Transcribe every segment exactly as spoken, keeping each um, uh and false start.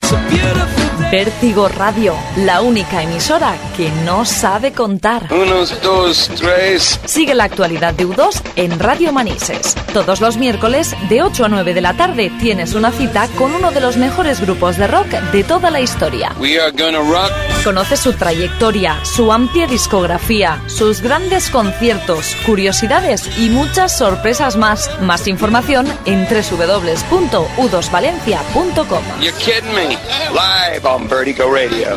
Vértigo Radio, la única emisora que no sabe contar. Unos, dos, tres. Sigue la actualidad de U dos en Radio Manises. Todos los miércoles, de ocho a nueve de la tarde, tienes una cita con uno de los mejores grupos de rock de toda la historia. We are gonna rock. Conoce su trayectoria, su amplia discografía, sus grandes conciertos, curiosidades y muchas sorpresas más. Más información en doble u doble u doble u punto u dos valencia punto com. You're kidding me. Live on Vertigo Radio.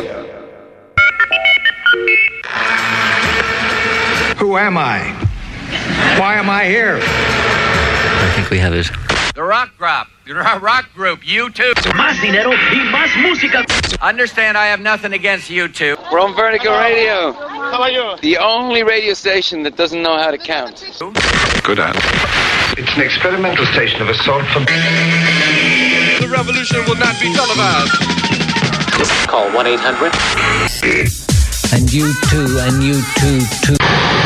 Who am I? Why am I here? I think we have it. The Rock Group. You're a rock group. U two. Más dinero y más música. Understand, I have nothing against U two. We're on Vertigo Radio. The only radio station that doesn't know how to count. Good answer. It's an experimental station of assault from... The revolution will not be televised. Call one eight hundred. And you too, and you too, too.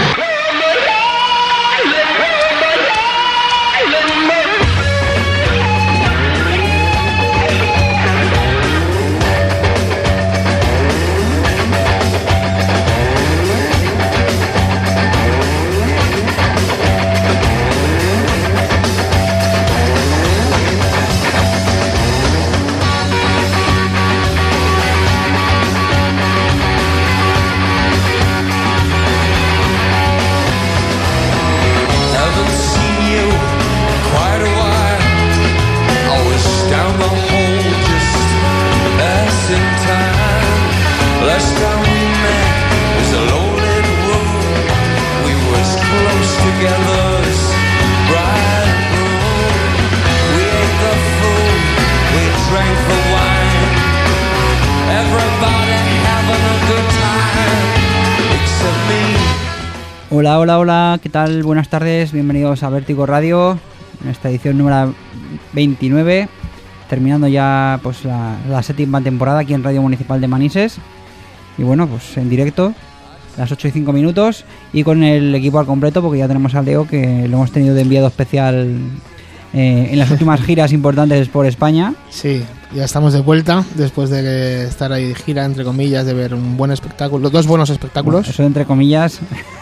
Hola, hola, hola, ¿qué tal? Buenas tardes, bienvenidos a Vértigo Radio, en esta edición número veintinueve, terminando ya pues la, la séptima temporada aquí en Radio Municipal de Manises. Y bueno, pues en directo, las ocho y cinco minutos, y con el equipo al completo, porque ya tenemos a Leo, que lo hemos tenido de enviado especial eh, en las últimas giras importantes por España. Sí, ya estamos de vuelta, después de estar ahí de gira, entre comillas, de ver un buen espectáculo, dos buenos espectáculos. Bueno, eso entre comillas...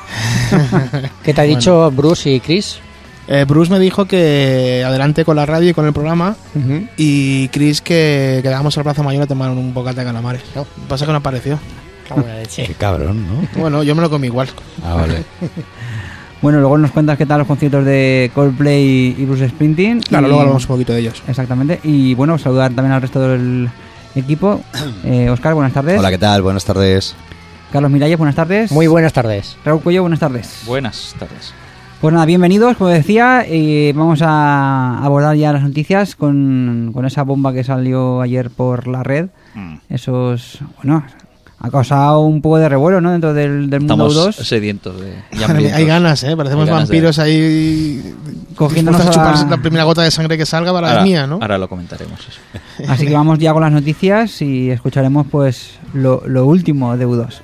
¿Qué te ha dicho bueno. Bruce y Chris? Eh, Bruce me dijo que adelante con la radio y con el programa, uh-huh. Y Chris que quedábamos al Plaza Mayor a tomar un bocata de calamares. No, pasa que no apareció. Qué cabrón, ¿no? Bueno, yo me lo comí igual. Ah, vale. Bueno, luego nos cuentas qué tal los conciertos de Coldplay y Bruce Springsteen. Claro, y... luego hablamos un poquito de ellos. Exactamente. Y bueno, saludar también al resto del equipo. Eh, Óscar, buenas tardes. Hola, ¿qué tal? Buenas tardes. Carlos Miralles, buenas tardes. Muy buenas tardes. Raúl Cuello, buenas tardes. Buenas tardes. Pues nada, bienvenidos, como decía, y vamos a abordar ya las noticias con, con esa bomba que salió ayer por la red. Mm. Esos, bueno, ha causado un poco de revuelo, ¿no? Dentro del, del mundo U dos. Estamos sedientos de... Hay ganas, ¿eh? Parecemos ganas vampiros de... ahí cogiéndonos a chupar a... la primera gota de sangre que salga para ahora, la mía, ¿no? Ahora lo comentaremos eso. Así que vamos ya con las noticias y escucharemos pues lo, lo último de U dos.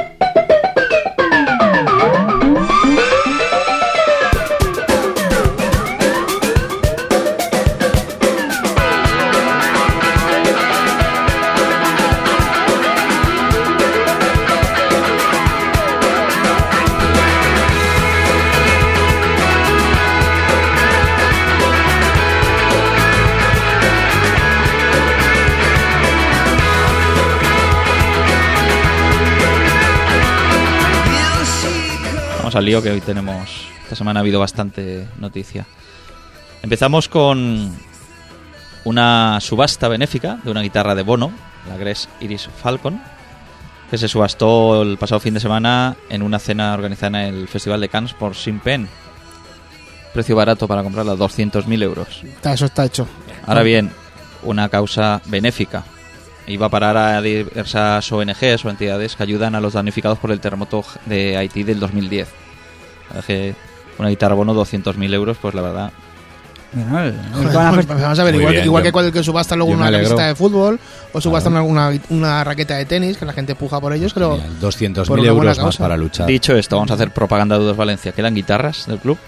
Al lío que hoy tenemos. Esta semana ha habido bastante noticia. Empezamos con una subasta benéfica de una guitarra de Bono, la Gres Iris Falcon, que se subastó el pasado fin de semana en una cena organizada en el Festival de Cannes por Sean Penn. Precio barato para comprarla, doscientos mil euros. Eso está hecho. Ahora bien, una causa benéfica. Iba a parar a diversas O N Ges o entidades que ayudan a los damnificados por el terremoto de Haití del dos mil diez. Que una guitarra Bono, doscientos mil euros, pues la verdad... Bueno, el, el Joder, vamos a ver, igual, bien, igual que cuando que subasta luego una camiseta de fútbol o subasta claro. una, una, una raqueta de tenis, que la gente puja por ellos, pero... doscientos mil euros más para luchar. Dicho esto, vamos a hacer propaganda de U dos Valencia. ¿Quedan guitarras del club?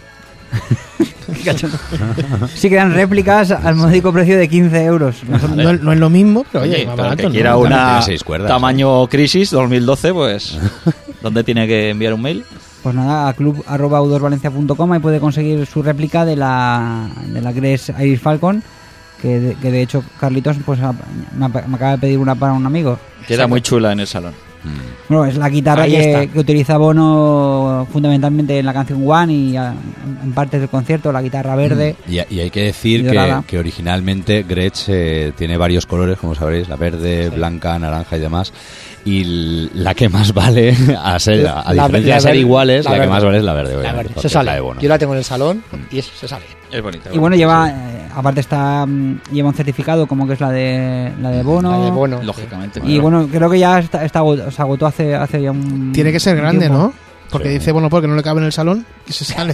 Sí que dan réplicas al módico precio de quince euros. No, no, no es lo mismo, pero oye, Oye, más pero barato. que ¿no? quiera También una tiene seis cuerdas, tamaño Crisis dos mil doce, pues ¿dónde tiene que enviar un mail? Pues nada, a club arroba u dos valencia punto com y puede conseguir su réplica de la de la Gress Iris Falcon, que de, que de hecho Carlitos pues a- me, me acaba de pedir una para un amigo. Queda muy chula en el salón. Bueno, es la guitarra Ahí que, está. que utiliza Bono fundamentalmente en la canción One y a- en partes del concierto, la guitarra verde. Y, y hay que decir Y que, dorada. que originalmente Gretsch eh, tiene varios colores, como sabréis, la verde, blanca, naranja y demás. Y l- la que más vale, a, ser, a, a La- diferencia la de ser verde- iguales, la la, que verde. más vale es la verde. La obviamente, verdad, porque se es la sale. de Bono. Yo la tengo en el salón y eso se sale. Es bonita. Y bueno, lleva, eh, aparte está mm, lleva un certificado como que es la de la de Bono. La de Bono. Lógicamente. Y claro. bueno, creo que ya está, está agot- se agotó hace, hace ya un. Tiene que ser un grande, tiempo. ¿no? Porque Sí. dice, bueno, porque no le cabe en el salón y se sale.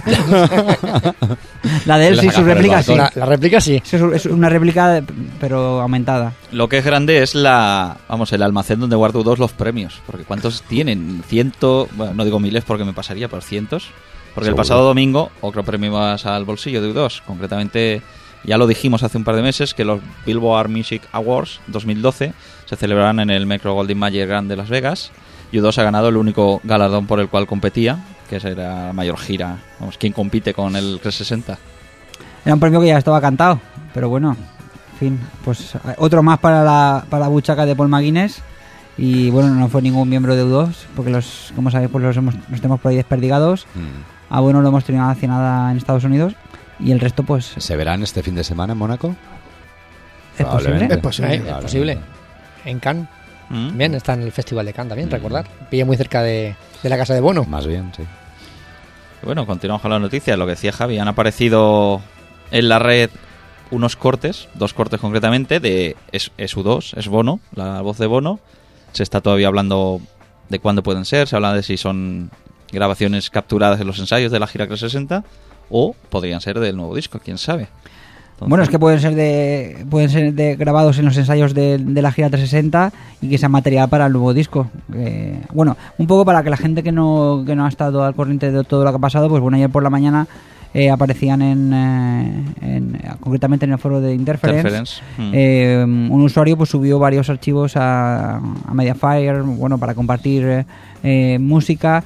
La de él, La sí, saca su por el réplica sí. balcón. La, la réplica sí. Sí, Es es una réplica, pero aumentada. Lo que es grande es la, vamos, el almacén donde guardo dos los premios. Porque ¿cuántos tienen? Ciento, bueno, no digo miles porque me pasaría, pero cientos. Porque el Seguro. pasado domingo otro premio más al bolsillo de U dos. Concretamente, ya lo dijimos hace un par de meses, que los Billboard Music Awards dos mil doce se celebrarán en el Metro Goldwyn Mayer Grand de Las Vegas. Y U dos ha ganado el único galardón por el cual competía, que era la mayor gira. Vamos, ¿quién compite con el trescientos sesenta? Era un premio que ya estaba cantado, pero bueno, en fin, pues eh, otro más para la, para la buchaca de Paul McGuinness. Y bueno, no fue ningún miembro de U dos, porque los, como sabéis, pues los, hemos, los tenemos por ahí desperdigados. Mm. A bueno lo hemos tenido hace nada en Estados Unidos. Y el resto, pues, ¿Se verán este fin de semana en Mónaco? es posible. Es posible. Eh, es posible. En Cannes. ¿Mm? También está en el Festival de Cannes, también, recordar. Pilla muy cerca de, de la casa de Bono. Más bien, sí. Bueno, continuamos con las noticias. Lo que decía Javi, han aparecido en la red unos cortes, dos cortes concretamente, de es, es U dos, es Bono, la voz de Bono. Se está todavía hablando de cuándo pueden ser, se habla de si son grabaciones capturadas en los ensayos de la gira trescientos sesenta o podrían ser del nuevo disco, quién sabe. Entonces, Bueno, es que pueden ser de pueden ser de, grabados en los ensayos de, de la gira trescientos sesenta y que sea material para el nuevo disco. Eh, bueno, un poco para que la gente que no, que no ha estado al corriente de todo lo que ha pasado, pues bueno, ayer por la mañana eh, aparecían en, eh, en- concretamente en el foro de Interference. Interference, mm. Eh, un usuario pues subió varios archivos a, a Mediafire, bueno, para compartir eh, música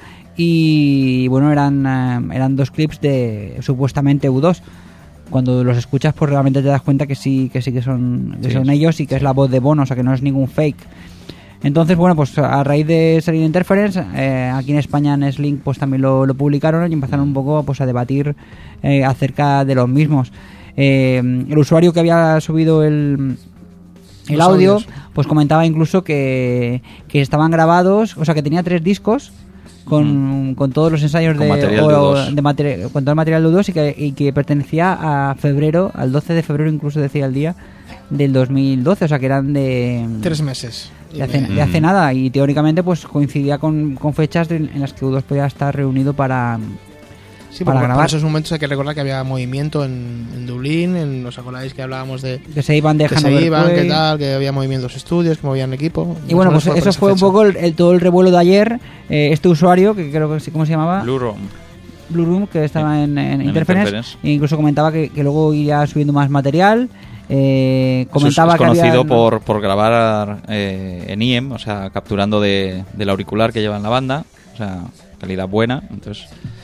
y bueno, eran eh, eran dos clips de supuestamente U dos. Cuando los escuchas, pues realmente te das cuenta que sí, que sí que son, que Sí, son ellos y que es la voz de Bono, o sea que no es ningún fake. Entonces, bueno, pues a raíz de salir Interference, eh, aquí en España en Slink pues también lo, lo publicaron y empezaron un poco pues a debatir eh, acerca de los mismos. Eh, el usuario que había subido el, el Los audio, audios. pues comentaba incluso que, que estaban grabados, o sea que tenía tres discos con, con todos los ensayos Con de, material o- de U dos. de materi- con todo el material de U dos y que, y que pertenecía a febrero, al doce de febrero incluso decía el día del dos mil doce, o sea que eran de Tres meses. de hace, de hace nada y teóricamente pues coincidía con, con fechas de- en las que U dos podía estar reunido para, Sí, para porque grabar. por esos momentos hay que recordar que había movimiento en, en Dublín, en, ¿os acordáis que hablábamos de que se iban de que se Hanover iban, Play. que tal, que había movimientos estudios, que movían equipo? Y bueno, Más pues o menos eso por fue un esa fecha. poco el, el- todo el revuelo de ayer. Eh, este usuario, que creo que sí, ¿cómo se llamaba? Blue Room. Blue Room, que estaba en, en En Interference, Interference. e incluso comentaba que, que luego iría subiendo más material. Eh, Eso es- comentaba es que conocido había, por, por grabar eh, en I E M, o sea, capturando de, del auricular que lleva en la banda, o sea, calidad buena. Entonces,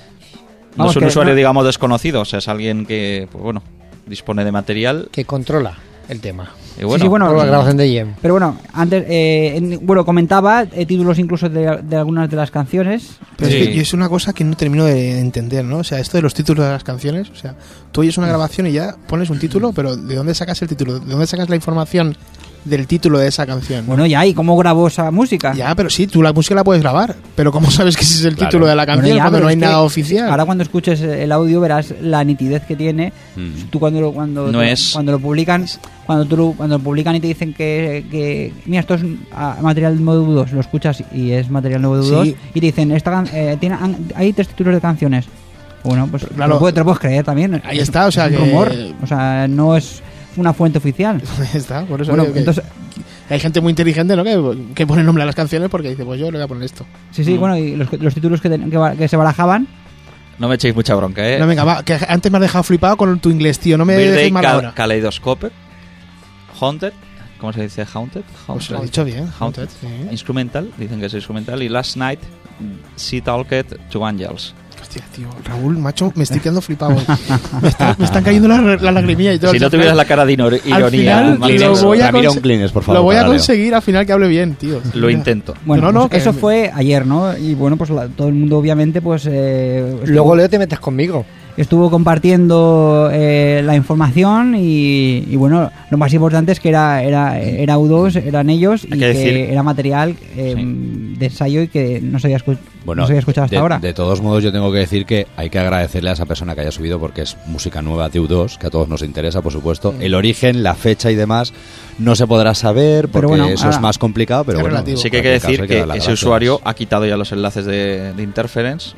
no Vamos, es un que usuario, no- digamos, desconocido, o sea, es alguien que, pues bueno, dispone de material. Que controla el tema. Y bueno, Sí, sí, bueno, Por la sí. grabación de I E M. Pero bueno, antes, eh, en- bueno, comentaba eh, títulos incluso de, de algunas de las canciones. Pero Sí. es que yo es una cosa que no termino de entender, ¿no? O sea, esto de los títulos de las canciones, o sea, tú oyes una grabación y ya pones un título, pero ¿de dónde sacas el título? ¿De dónde sacas la información del título de esa canción? Bueno, ya, ¿y cómo grabó esa música? Ya, pero sí, tú la música la puedes grabar, pero ¿cómo sabes que ese es el Claro. título de la Bueno, canción ya, cuando pero no hay es que nada oficial? Ahora cuando escuches el audio verás la nitidez que tiene. Mm. Tú cuando lo, cuando, No te- es- cuando lo publican, cuando tú lo, cuando lo publican y te dicen que, que mira, esto es ah, material nuevo de U dos, lo escuchas y es material nuevo de U dos Sí. y te dicen, esta can- eh, tiene, han- hay tres títulos de canciones. Bueno, pues claro. te, lo puedes, te lo puedes creer también. Ahí está, o sea es un que- rumor, o sea, no es una fuente oficial. Está, por eso Bueno, digo que entonces, hay gente muy inteligente, ¿no? Que, que pone nombre a las canciones porque dice, pues yo le voy a poner esto. sí, sí, Mm. bueno, y los, los títulos que, ten- que, ba- que se barajaban No me echéis mucha bronca, ¿eh? No, venga, va, que antes me has dejado flipado con tu inglés, tío. No me Birthday dejes mal Cal- ahora. Kaleidoscope. Haunted. ¿Cómo se dice? Haunted. Pues lo he dicho bien. Haunted. Haunted, sí. Instrumental. Dicen que es instrumental. Y Last Night, She Talked to Angels. Hostia, tío, Raúl, macho, me estoy quedando flipado. me, está- me están cayendo las la lagrimillas y todo. Si no tuvieras la cara de inor- Al ironía, final, mal lo hecho. voy a, Ramiro, conse- un Kleenex, por favor, lo voy a para Leo. conseguir al final que hable bien, tío. Lo intento. Bueno, No, no, pues que- eso fue ayer, ¿no? Y bueno, pues la- todo el mundo obviamente pues eh, estuvo, Luego Leo te metes conmigo. estuvo compartiendo eh, la información y, y bueno, lo más importante es que era era, era U dos, eran ellos y Hay que, que decir- era material eh, de ensayo y que no se había, escu- Bueno, no se había escuchado hasta de, ahora. de todos modos, yo tengo que decir que hay que agradecerle a esa persona que haya subido porque es música nueva de U dos, que a todos nos interesa, por supuesto. El origen, la fecha y demás no se podrá saber porque Pero bueno, eso ahora- es más complicado, pero Es bueno. relativo. Sí que hay en que cualquier decir caso hay que, dar las ese gracias. usuario ha quitado ya los enlaces de, de Interference.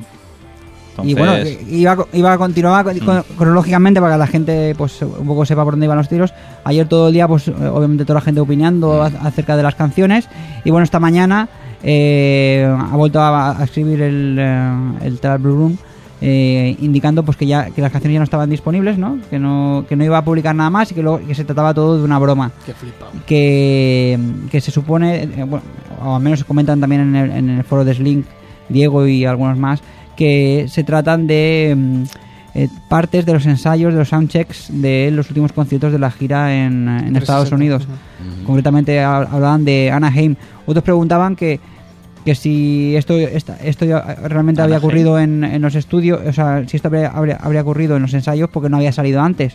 Ujú. Y bueno, Entonces, iba, iba a continuar con- con- cronológicamente para que la gente pues un poco sepa por dónde iban los tiros. Ayer todo el día, pues obviamente toda la gente opinando a- acerca de las canciones. Y bueno, esta mañana eh, ha vuelto a, a escribir el, eh, el Telar Blue Room eh, indicando pues que ya que las canciones ya no estaban disponibles, ¿no? Que no que no iba a publicar nada más y que, luego, que se trataba todo de una broma. Qué flipado. Que, que se supone, eh, bueno, o al menos se comentan también en el, en el foro de Slink, Diego y algunos más, que se tratan de mm, eh, partes de los ensayos, de los soundchecks de los últimos conciertos de la gira en, en Estados trescientos sesenta, Unidos. ujú. Concretamente hab- hablaban de Anaheim. Otros preguntaban que, que si esto esta- esto ya realmente había Anaheim. ocurrido en, en los estudios, o sea, si esto habría, habría, habría ocurrido en los ensayos porque no había salido antes.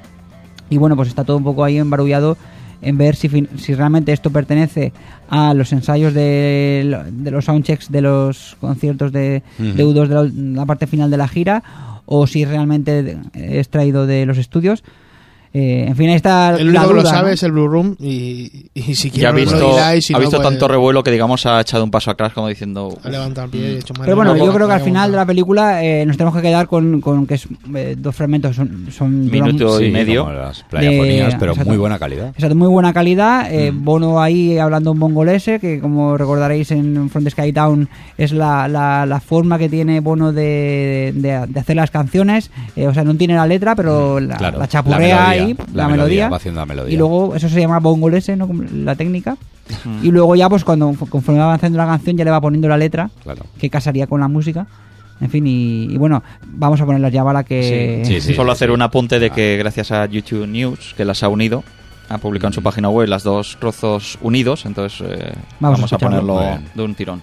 Y bueno, pues está todo un poco ahí embarullado en ver si, fin- si realmente esto pertenece a los ensayos de, lo- de los soundchecks de los conciertos de, Ujú. de U dos de la, la parte final de la gira o si realmente de- es traído de los estudios. Eh, en fin, ahí está El la único que lo duda, sabe ¿no? es el Blue Room y, y si ya ha quiere visto, lo dirá y si ha no, visto pues, tanto revuelo que, digamos, ha echado un paso atrás como diciendo... ha levantado el pie y ha hecho madre Pero bueno, mía, yo creo que al me final de ha la película eh, nos tenemos que quedar con, con que es eh, dos fragmentos son, son duran- Minuto y Sí, medio. como las playafonías, De- pero exacto. muy buena calidad. Exacto, muy buena calidad. eh, Mm. Bono ahí hablando un mongolese, que como recordaréis en From the Sky Down es la, la, la forma que tiene Bono de, de, de hacer las canciones. eh, o sea, no tiene la letra, pero la, Claro, la chapurrea la melodía, ahí, la la, melodía, melodía. va haciendo la melodía. Y luego, eso se llama bongolese, ¿no? Como la técnica. Y luego ya, pues cuando conforme va avanzando la canción, ya le va poniendo la letra, Claro. que casaría con la música. En fin, y, y bueno, vamos a ponerlas ya para que... Sí, sí, Solo sí, hacer sí. un apunte de que gracias a YouTube News, que las ha unido, ha publicado en su página web las dos trozos unidos, entonces eh, Vamos a vamos, a escucharlo. ponerlo Muy bien. de un tirón.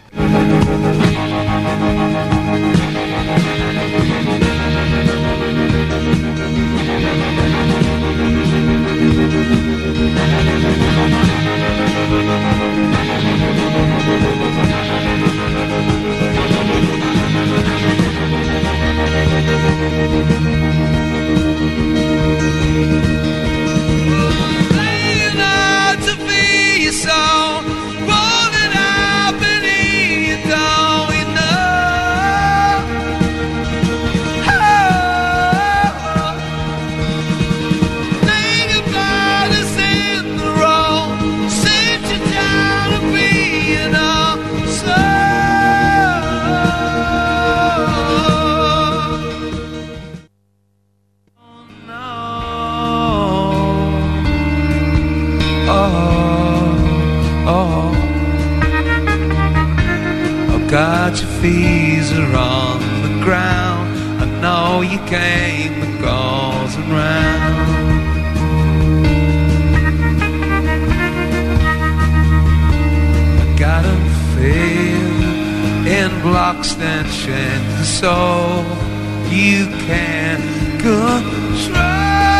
Got your fees are on the ground. I know you came the goes around. I got 'em filled in blocks that shed, so you can control.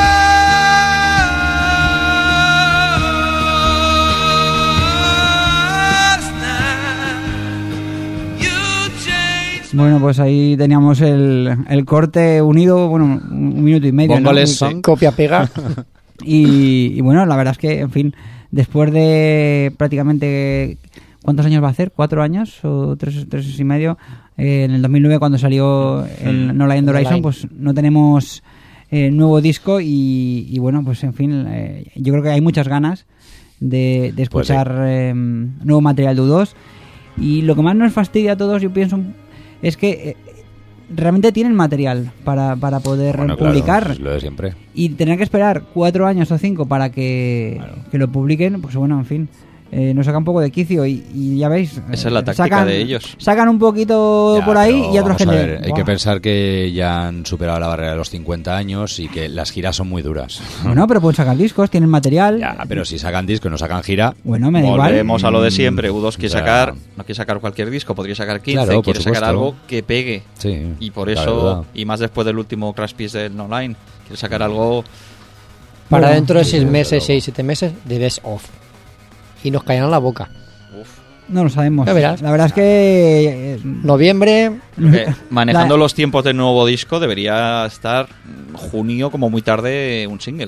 Bueno, pues ahí teníamos el, el corte unido, bueno, un, un minuto y medio, ¿no? Bongolese. Muy- Copia-pega. Y, y bueno, la verdad es que, en fin, después de prácticamente... ¿Cuántos años va a hacer? ¿Cuatro años o tres, tres y medio? Eh, en el dos mil nueve, cuando salió el No Line Horizon, pues no tenemos eh, nuevo disco y, y bueno, pues en fin, eh, yo creo que hay muchas ganas de, de escuchar eh, nuevo material de U dos. Y lo que más nos fastidia a todos, yo pienso, es que... eh, realmente tienen material para, para poder Bueno, publicar. claro, es lo de siempre. Y tener que esperar cuatro años o cinco para que, Claro. que lo publiquen, pues bueno, en fin. Eh, nos saca un poco de quicio y, y ya veis. Esa es la eh, táctica sacan, de ellos. Sacan un poquito Ya, por ahí pero y otros vamos que a le- ver, hay Buah. que pensar que ya han superado la barrera de los cincuenta años y que las giras son muy duras. Bueno, pero pueden sacar discos, tienen material. Ya, pero si sacan disco y no sacan gira, Bueno, me da igual. Volvemos a lo de siempre. U dos quiere Ya. sacar, no quiere sacar cualquier disco, podría sacar quince, Claro, por quiere sacar supuesto. algo que pegue. sí. Y por la eso, verdad. y más después del último Crash Piece del online, quiere sacar algo. Para Bueno, dentro de sí, seis sí, meses, pero- seis, siete meses, de best of. Y nos caerán la boca. No lo sabemos. Ya verás. La verdad es que... eh, Noviembre, Eh, manejando La- los tiempos del nuevo disco, debería estar junio, como muy tarde, un single.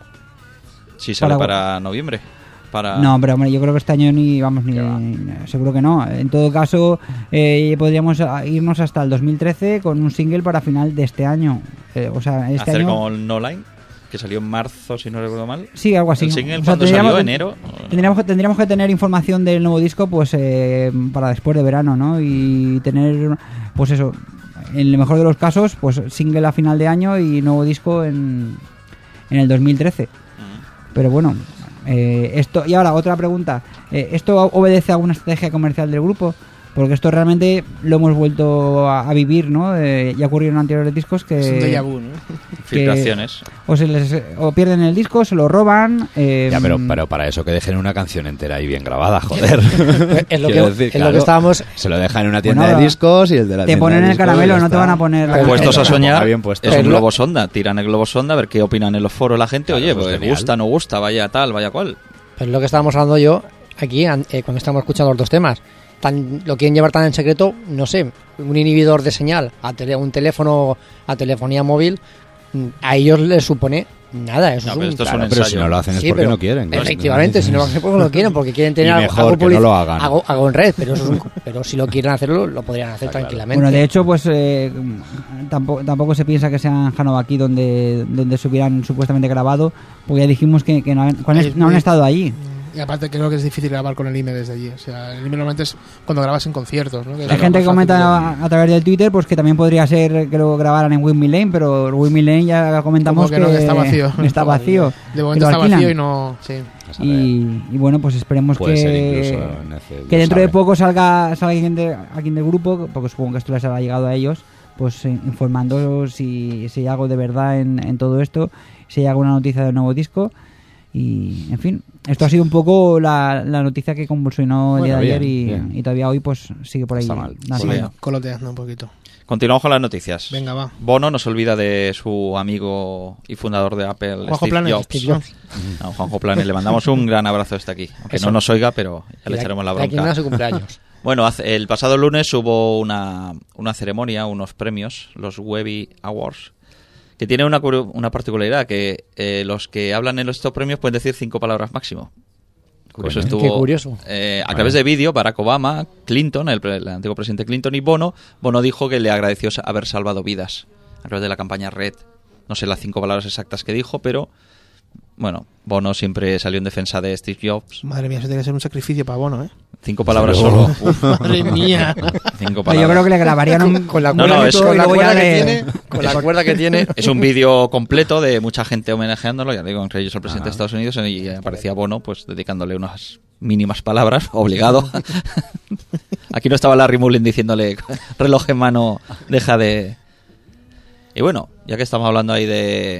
Si sale Para- para, noviembre. Para... No, pero hombre, yo creo que este año ni vamos ni, ¿Qué va? ni- seguro que no. En todo caso, eh, podríamos a- irnos hasta el dos mil trece con un single para final de este año. Eh, o sea, este hacer año como el No Line, que salió en marzo, si no recuerdo mal. sí, algo así. El single, O sea, ¿cuándo tendríamos salió? que- ¿Enero? Tendríamos que, tendríamos que tener información del nuevo disco pues eh, para después de verano, ¿no? Y tener, pues eso, en el mejor de los casos, pues single a final de año y nuevo disco en, en el dos mil trece. Pero bueno, eh, esto y ahora otra pregunta. Eh, ¿Esto obedece a alguna estrategia comercial del grupo? Porque esto realmente lo hemos vuelto a, a vivir, ¿no? Eh, ya ocurrió en anteriores discos que... Es un déjà vu, ¿no? Filtraciones. O, se les, o pierden el disco, se lo roban... eh, Ya, pero, pero para eso que dejen una canción entera y bien grabada, joder. es lo que, Quiero es decir, lo claro, que estábamos. se lo dejan en una tienda Bueno, de discos y el de la te tienda ponen de el discos caramelo, ya no te está. van a poner... Claro, Puestos a Está soñar, bien puesto. es un Pero- globo sonda. Tiran el globo sonda a ver qué opinan en los foros la gente. Claro, Oye, eso es pues genial. gusta, no gusta, vaya tal, vaya cual. Pero es lo que estábamos hablando yo aquí an- eh, cuando estamos escuchando los dos temas. Tan, lo quieren llevar tan en secreto, no sé, un inhibidor de señal a tele- un teléfono, a telefonía móvil, mm, a ellos les supone nada. Eso No, es pero un, esto es Claro, un pero ensayo. si no lo hacen es Sí, porque pero- no quieren. claro. Efectivamente, si no lo hacen porque no quieren, porque quieren tener Y algo- mejor algo que no publici- lo hagan. Algo, algo en red, pero eso es un- pero si lo quieren hacerlo, lo podrían hacer tranquilamente. Bueno, de hecho, pues eh, tampoco, tampoco se piensa que sea en Hanov aquí donde, donde se hubieran supuestamente grabado, porque ya dijimos que, que no, han, cuando Es es- no han muy- estado allí. Y aparte creo que es difícil grabar con el I M E desde allí. O sea, el I M E normalmente es cuando grabas en conciertos, ¿no? Que es Hay lo gente más que fácil comenta de- a, a través del Twitter pues que también podría ser que lo grabaran en Windmill Lane, pero el Windmill Lane ya comentamos Como que no, que está vacío. está vacío. De momento que está lo alquilan. vacío y no... Sí. A saber. Y, y bueno, pues esperemos Puede ser que, incluso en ese- que lo dentro de sabe. poco salga, salga alguien, de, alguien del grupo, porque supongo que esto les habrá llegado a ellos, pues eh, informando si, si hay algo de verdad en, en todo esto, si hay alguna noticia del nuevo disco. Y, en fin, esto ha sido un poco la, la noticia que convulsionó el Bueno, día de bien, ayer y, bien. y todavía hoy pues sigue por ahí. Está mal. lanzando. Bueno. Coloteando un poquito. Continuamos con las noticias. Venga, va. Bono no se olvida de su amigo y fundador de Apple, Juanjo Steve Planes. Jobs. Steve Jobs. No, Juanjo Planes, le mandamos un gran abrazo desde aquí. Aunque Eso. no nos oiga, pero ya Y le de- echaremos la de aquí bronca. a su cumpleaños. Bueno, hace- el pasado lunes hubo una, una ceremonia, unos premios, los Webby Awards, que tiene una, curu- una particularidad, que eh, los que hablan en estos premios pueden decir cinco palabras máximo. Curioso Coño. estuvo, Qué curioso. eh, a Bueno. través de vídeo, Barack Obama, Clinton, el, pre- el antiguo presidente Clinton y Bono. Bono dijo que le agradeció sa- haber salvado vidas a través de la campaña Red. No sé las cinco palabras exactas que dijo, pero bueno, Bono siempre salió en defensa de Steve Jobs. Madre mía, eso tiene que ser un sacrificio para Bono, ¿eh? Cinco palabras Pero- solo. Uf, Madre mía. cinco Yo palabras. creo que le grabarían un, Con la No, cuerda, no, que, es- con la luego cuerda ya que le- tiene, con la cuerda que tiene. Es un vídeo completo de mucha gente homenajeándolo, ya digo, entre ellos el presidente Ah. de Estados Unidos, y aparecía Bono pues dedicándole unas mínimas palabras, obligado. Aquí no estaba Larry Mullen diciéndole reloj en mano, deja de... Y bueno, ya que estamos hablando ahí de,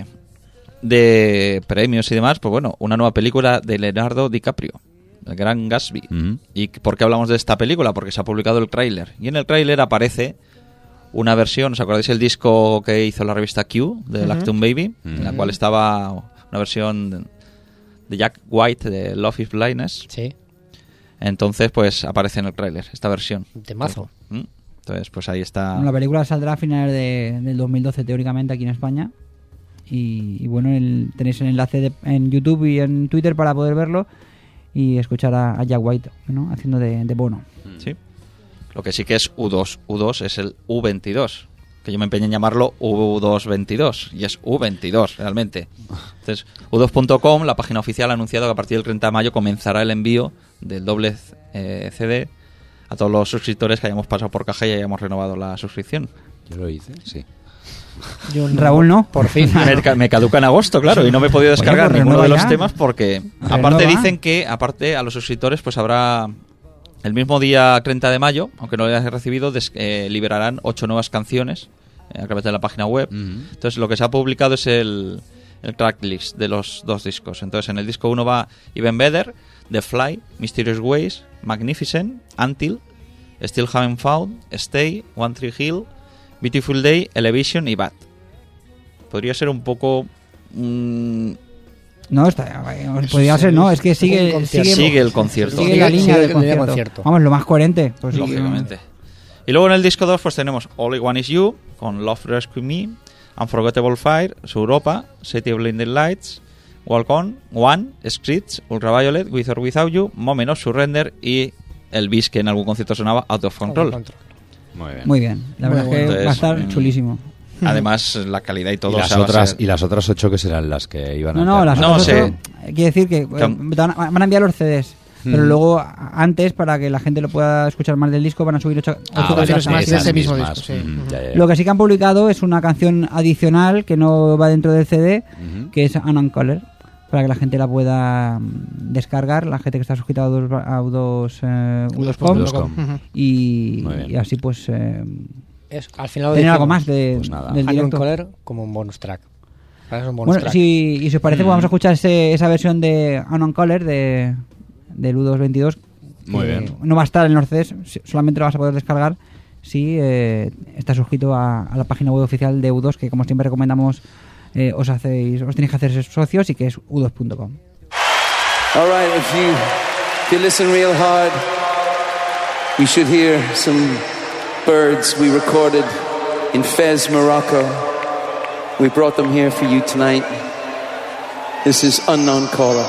de premios y demás, pues bueno, una nueva película de Leonardo DiCaprio, El Gran Gatsby. Ujú. ¿Y por qué hablamos de esta película? Porque se ha publicado el tráiler. Y en el tráiler aparece una versión, ¿os acordáis el disco que hizo la revista Q de Ujú. Lactum Baby? En la Ujú. cual estaba una versión de Jack White de Love is Blindness. Sí, Entonces, pues aparece en el tráiler esta versión. un temazo. ¿Mm? Entonces, pues ahí está. La película saldrá a finales de- del dos mil doce teóricamente aquí en España. Y, y bueno, el- tenéis el enlace de- en YouTube y en Twitter para poder verlo y escuchar a, a Jack White, ¿no? Haciendo de, de Bono. Sí. Lo que sí que es U dos. U dos es el U veintidós. Que yo me empeñé en llamarlo U dos veintidós. Y es U veintidós, realmente. Entonces, U dos punto com, la página oficial, ha anunciado que a partir del treinta de mayo comenzará el envío del doble eh, C D a todos los suscriptores que hayamos pasado por caja y hayamos renovado la suscripción. Yo lo hice, sí. Yo no, Raúl no. Por fin. me, me caduca en agosto, claro, y no me he podido descargar Oye, pues ninguno de los ya. temas porque Renueva. aparte dicen que aparte a los suscriptores pues habrá el mismo día treinta de mayo, aunque no lo hayas recibido, des, eh, liberarán ocho nuevas canciones eh, a través de la página web. Uh-huh. Entonces lo que se ha publicado es el, el tracklist de los dos discos. Entonces en el disco uno va Even Better, The Fly, Mysterious Ways, Magnificent, Until, Still Haven't Found, Stay, One Tree Hill, Beautiful Day, Elevation y Bad. Podría ser un poco... Mmm, no, está, podría ser, no, es que sigue, sigue, sigue el concierto. Sigue la línea del concierto. concierto. Vamos, lo más coherente. Pues lógicamente. Sí. Y luego en el disco dos pues tenemos All I Want Is You, con Love Rescue Me, Unforgettable Fire, Su Europa, City of Blinding Lights, Walk On, One, Screech, Ultraviolet, With or Without You, Moment of Surrender y el bis que en algún concierto sonaba, Out of Control. Out of Control. Muy bien. Muy bien. La verdad es que entonces, va a estar mm, chulísimo. Además, la calidad y todo. Y las, o sea, otras, ser... y las otras ocho que serán las que iban a... No, no, las no, otras sé. ocho, quiere decir que van a enviar los C Ds. Mm. Pero luego, antes, para que la gente lo pueda escuchar más del disco, van a subir ocho, ah, ocho vale, cosas más de ese mismo mismas. disco. Sí. Mm, ya, ya, ya. Lo que sí que han publicado es una canción adicional que no va dentro del C D, uh-huh. que es Unknown Color, para que la gente la pueda descargar, la gente que está suscrita a U dos punto com uh-huh. y, y así pues eh, es, al final tener algo más de, pues nada. del directo. Color como un bonus track. Un bonus bueno, track. Si, y si os parece, mm. pues vamos a escuchar ese, esa versión de Unknown Color de, del U dos veintidós. Muy bien. No va a estar en los C Ds, solamente lo vas a poder descargar si eh, estás suscrito a, a la página web oficial de U dos, que como siempre recomendamos eh, os hacéis os tenéis que hacer socios y que es u dos punto com. All right, if you, if you listen real hard, you should hear some birds we recorded in Fez, Morocco. We brought them here for you tonight. This is Unknown Caller.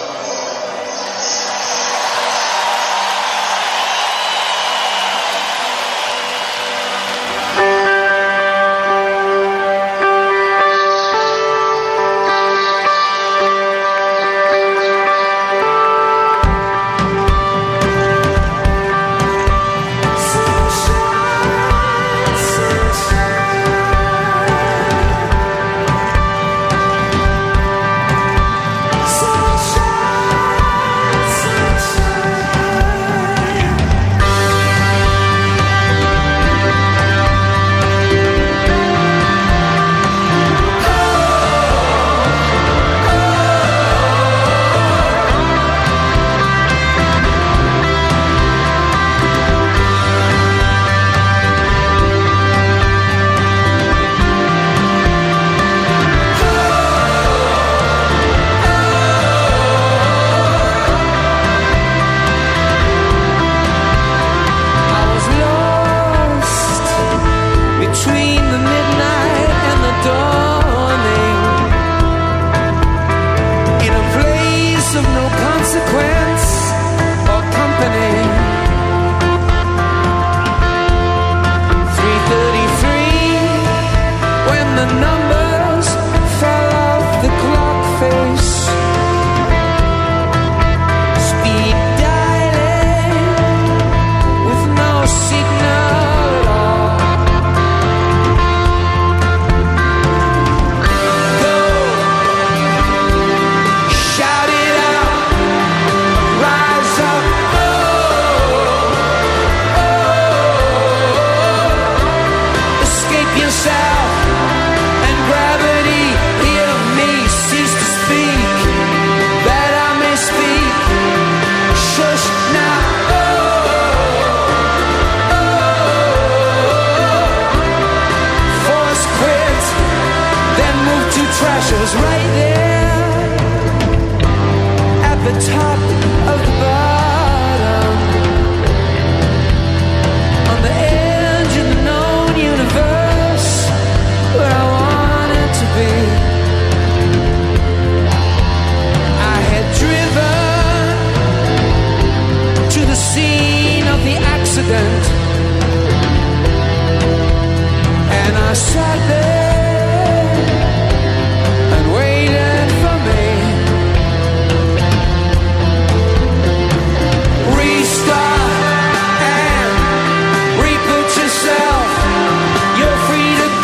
Free to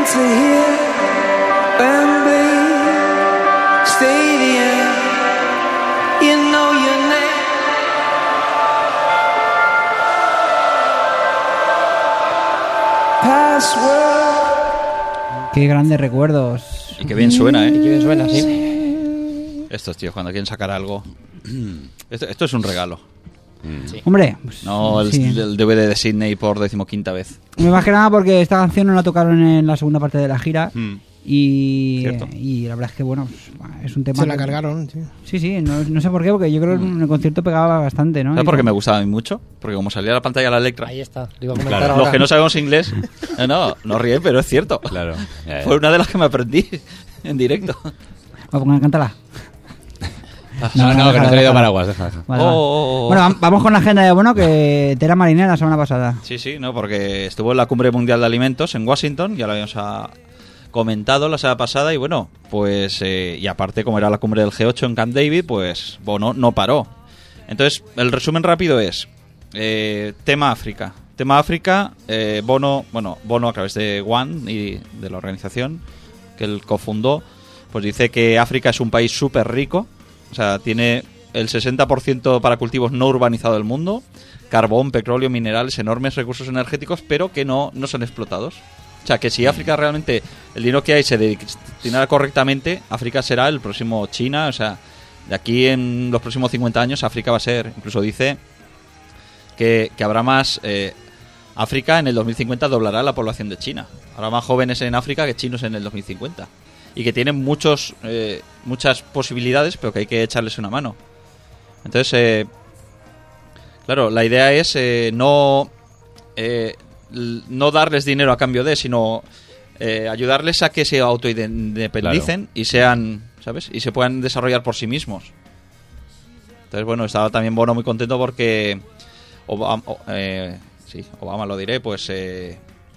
to hear Wembley Stadium. You know your name. Password. Qué grandes recuerdos. Y qué bien suena, ¿eh? Y qué bien suena, sí. Estos tíos, cuando quieren sacar algo... Esto, esto es un regalo. Sí. Hombre, pues, No el, sí. el D V D de Sydney por decimoquinta vez. Más que nada porque esta canción no la tocaron en la segunda parte de la gira. Mm. Y, Cierto. y la verdad es que, bueno, pues, es un tema... Se la que- cargaron, tío. Sí, sí, no, no sé por qué, porque yo creo que en el concierto pegaba bastante, ¿no? ¿Sabes Y por qué como- me gustaba a mí mucho? Porque como salía a la pantalla la Electra... Ahí está, lo iba a comentar Claro. ahora. Los que no sabemos inglés... No, no, no ríen, pero es cierto. Claro. Ya, ya. Fue una de las que me aprendí en directo. Vamos, pongan, cántala. No, no, que no he déjala, traído déjala. paraguas, deja, deja. Vale, Oh, vale. oh, oh. Bueno, vam- vamos con la agenda de Bono, que tela marinera la semana pasada. Sí, sí, no, porque estuvo en la Cumbre Mundial de Alimentos en Washington, ya lo habíamos a- comentado la semana pasada, y bueno, pues, eh, y aparte como era la cumbre del G ocho en Camp David, pues Bono no paró. Entonces, el resumen rápido es, eh, tema África. Tema África, eh, Bono, bueno, Bono a través de One y de la organización que él cofundó, pues dice que África es un país súper rico, o sea, tiene el sesenta por ciento para cultivos no urbanizados del mundo, carbón, petróleo, minerales, enormes recursos energéticos, pero que no, no son explotados. O sea, que si África realmente, el dinero que hay se destinara correctamente, África será el próximo China. O sea, de aquí en los próximos cincuenta años, África va a ser, incluso dice que, que habrá más... Eh, África en el dos mil cincuenta doblará la población de China. Habrá más jóvenes en África que chinos en el dos mil cincuenta. Y que tienen muchos eh, muchas posibilidades, pero que hay que echarles una mano. Entonces, eh, claro, la idea es eh, no... Eh, no darles dinero a cambio de, sino eh, ayudarles a que se autoindependicen y sean, ¿sabes? Y se puedan desarrollar por sí mismos. Entonces, bueno, estaba también Bono muy contento porque Obama, eh, sí, Obama lo diré, pues eh,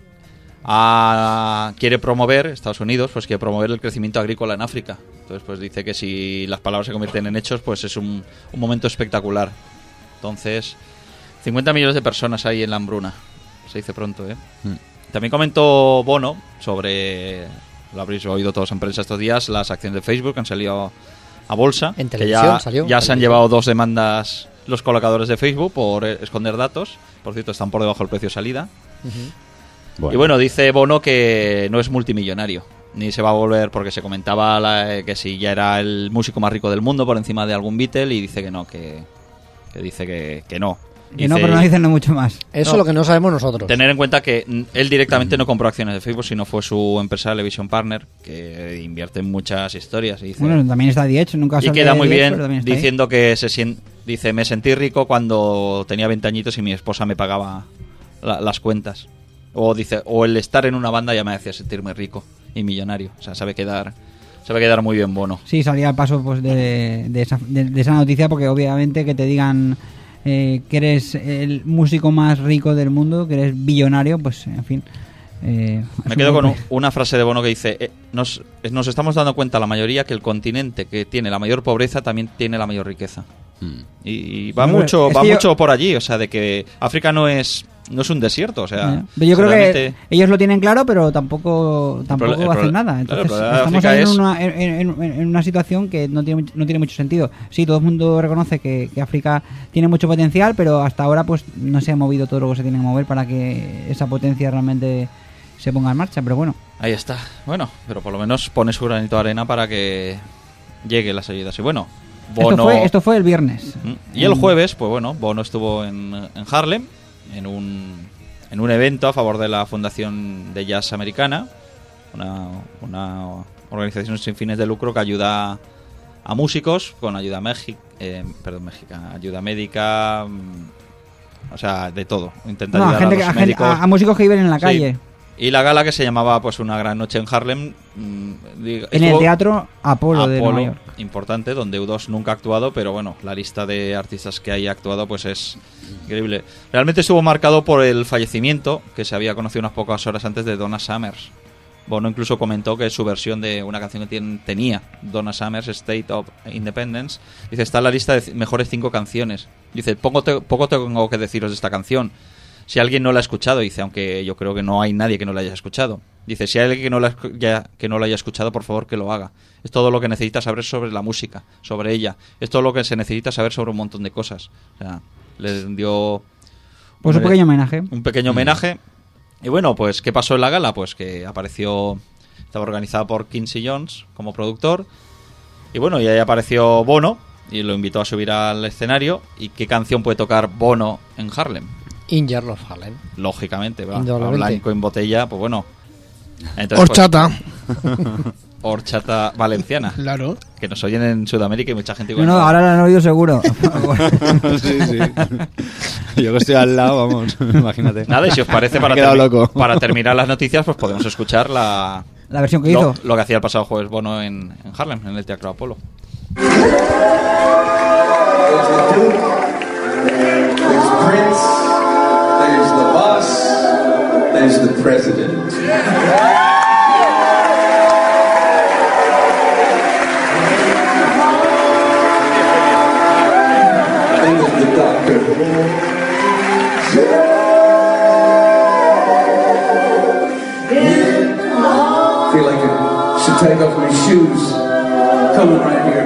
a, quiere promover, Estados Unidos, pues quiere promover el crecimiento agrícola en África. Entonces, pues dice que si las palabras se convierten en hechos, pues es un, un momento espectacular. Entonces, cincuenta millones de personas hay en la hambruna. Se dice pronto, ¿eh? Mm. También comentó Bono sobre, lo habréis oído todos en prensa estos días, las acciones de Facebook que han salido a bolsa. En que televisión ya, salió. ya se han Televisión. llevado dos demandas los colocadores de Facebook por eh, esconder datos. Por cierto, están por debajo del precio de salida. Ujú. Y bueno, dice Bono que no es multimillonario. Ni se va a volver, porque se comentaba la, eh, que si ya era el músico más rico del mundo por encima de algún Beatle, y dice que no, que, que dice que, que no. Que no, Dice- pero no dicen no mucho más. Eso No. es lo que no sabemos nosotros. Tener en cuenta que mm, él directamente no compró acciones de Facebook, sino fue su empresa Television Partner, que invierte en muchas historias. Y, dice, Bueno, también está Diech, nunca y sale queda muy Diech, bien pero también está ahí. diciendo que se sien- dice, me sentí rico cuando tenía veinte añitos y mi esposa me pagaba la- las cuentas. O dice, o el estar en una banda ya me hacía sentirme rico y millonario. O sea, sabe quedar, sabe quedar muy bien Bono. Sí, salía al paso pues, de, de, esa, de, de esa noticia, porque obviamente que te digan eh, que eres el músico más rico del mundo, que eres billonario, pues en fin. Eh, Me es quedo un con un- golpe. una frase de Bono que dice, eh, nos, eh, nos estamos dando cuenta la mayoría que el continente que tiene la mayor pobreza también tiene la mayor riqueza. Y, y va Bueno, mucho es va que yo- mucho por allí, o sea, de que África no es no es un desierto, o sea, Eh, pero yo creo realmente- que ellos lo tienen claro, pero tampoco tampoco El pro- el hacen pro- nada. claro, Entonces el problema de estamos África ahí en, es- una, en, en- en una situación que no tiene, no tiene mucho sentido. Sí, todo el mundo reconoce que, que África tiene mucho potencial, pero hasta ahora pues no se ha movido todo lo que se tiene que mover para que esa potencia realmente se ponga en marcha. Pero bueno, Ahí está. Bueno, pero por lo menos pone su granito de arena para que llegue las ayudas. Y bueno, Bono... esto, fue, esto fue el viernes. Mm. Y el jueves, pues bueno, Bono estuvo en, en Harlem, en un, en un evento a favor de la Fundación de Jazz Americana, una, una organización sin fines de lucro que ayuda a músicos con ayuda médica, eh, perdón, México, ayuda médica, mm, o sea, de todo. Intenta No, a, ayudar gente, a que- los a gente- médicos. a- a músicos que viven en la Sí. calle. Y la gala que se llamaba pues Una gran noche en Harlem, mm, digo, En el estuvo- Teatro Apolo de Apolo, Nueva York. importante, donde U dos nunca ha actuado, pero bueno, la lista de artistas que haya actuado pues es increíble. Realmente estuvo marcado por el fallecimiento que se había conocido unas pocas horas antes de Donna Summers. Bono incluso comentó que su versión de una canción que tiene- tenía Donna Summers, State of Independence, dice, está en la lista de c- mejores cinco canciones. Dice, poco, te- poco tengo que deciros de esta canción. si alguien no la ha escuchado, dice, aunque yo creo que no hay nadie que no la haya escuchado. Dice, si hay alguien que no, la, ya, que no la haya escuchado, por favor que lo haga. Es todo lo que necesita saber sobre la música, sobre ella. Es todo lo que se necesita saber sobre un montón de cosas. O sea, le dio... Pues un, un pequeño homenaje. Un pequeño homenaje. Y bueno, pues, ¿qué pasó en la gala? Pues que apareció... Estaba organizada por Quincy Jones como productor. Y bueno, y ahí apareció Bono y lo invitó a subir al escenario. ¿Y qué canción puede tocar Bono en Harlem? In Your Love Harlem. Lógicamente, va. Blanco en botella, pues bueno. Entonces, horchata. Pues, horchata valenciana. Claro. Que nos oyen en Sudamérica y mucha gente igual. No, no, ahora la han oído seguro. Sí, sí. Yo que estoy al lado, vamos, imagínate. Nada, y si os parece, para, termi loco. para terminar las noticias, pues podemos escuchar la... La versión que lo, hizo. Lo que hacía el pasado jueves Bono en, en Harlem, en el Teatro Apolo. There's Prince, there's the boss, there's the president. And there's the doctor. I feel like I should take off my shoes. Coming right here.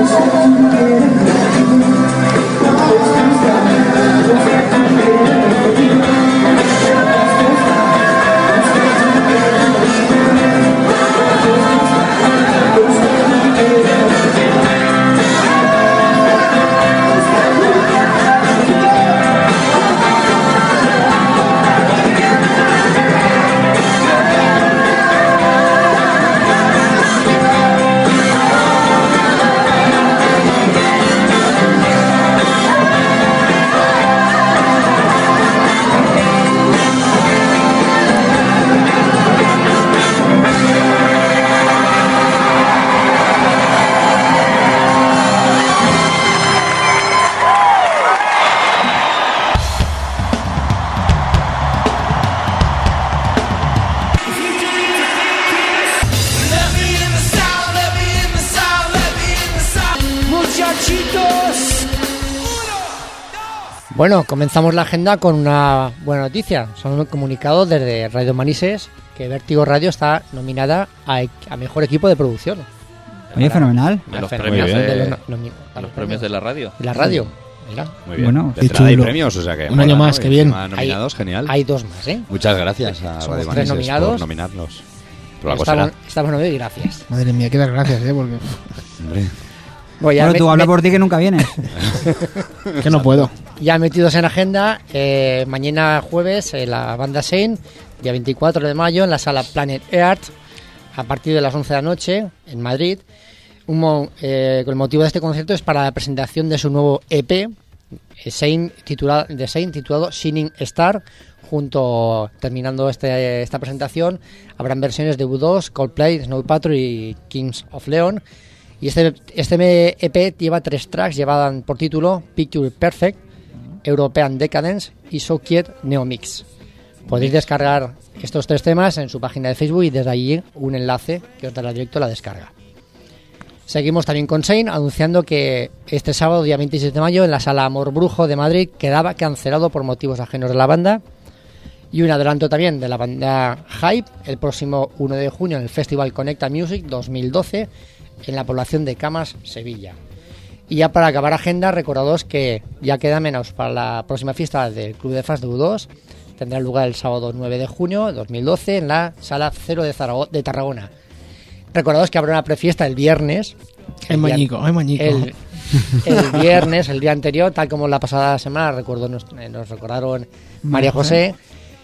Bueno, comenzamos la agenda con una buena noticia. Son un comunicado desde Radio Manises que Vértigo Radio está nominada a, a Mejor Equipo de Producción. Oye, fenomenal. A los premios, de, de, de, los, nomi- a los premios de la radio. De la radio. Mira. Muy bien. Bueno, de entrada hay premios, o sea que un año más, ¿no? que bien. Nominados, hay, genial. Hay dos más, ¿eh? Muchas gracias a Somos Radio tres Manises nominados. por nominarnos. Por la estamos, cosa estamos nominados y gracias. Madre mía, que dar gracias, ¿eh? Porque... Hombre. Bueno, ya bueno, me, tú habla me, por ti que nunca vienes. que no puedo. Ya metidos en agenda, eh, mañana jueves eh, la banda Sein, día veinticuatro de mayo, en la sala Planet Earth, a partir de las once de la noche, en Madrid. Un mo- eh, el motivo de este concierto es para la presentación de su nuevo E P, eh, Sein, titulado, de Sein, titulado Shining Star. Junto, terminando este, esta presentación, habrán versiones de U dos, Coldplay, Snow Patrol y Kings of Leon. Y este, este E P lleva tres tracks, llevaban por título Picture Perfect, European Decadence y So Quiet Neo Mix. Podéis descargar estos tres temas en su página de Facebook y desde allí un enlace que os dará directo la descarga. Seguimos también con Sein, anunciando que este sábado, día veintiséis de mayo, en la sala Amor Brujo de Madrid, quedaba cancelado por motivos ajenos de la banda. Y un adelanto también de la banda Hype, el próximo uno de junio en el Festival Conecta Music dos mil doce, en la población de Camas, Sevilla. Y ya para acabar agenda, recordados que ya queda menos para la próxima fiesta del Club de Fans de U dos. Tendrá lugar el sábado nueve de junio de dos mil doce en la Sala Cero de, Zarago- de Tarragona. Recordados que habrá una prefiesta el viernes. El mañico, el mañico. El, el viernes, el día anterior, tal como la pasada semana, recuerdo nos, nos recordaron María José.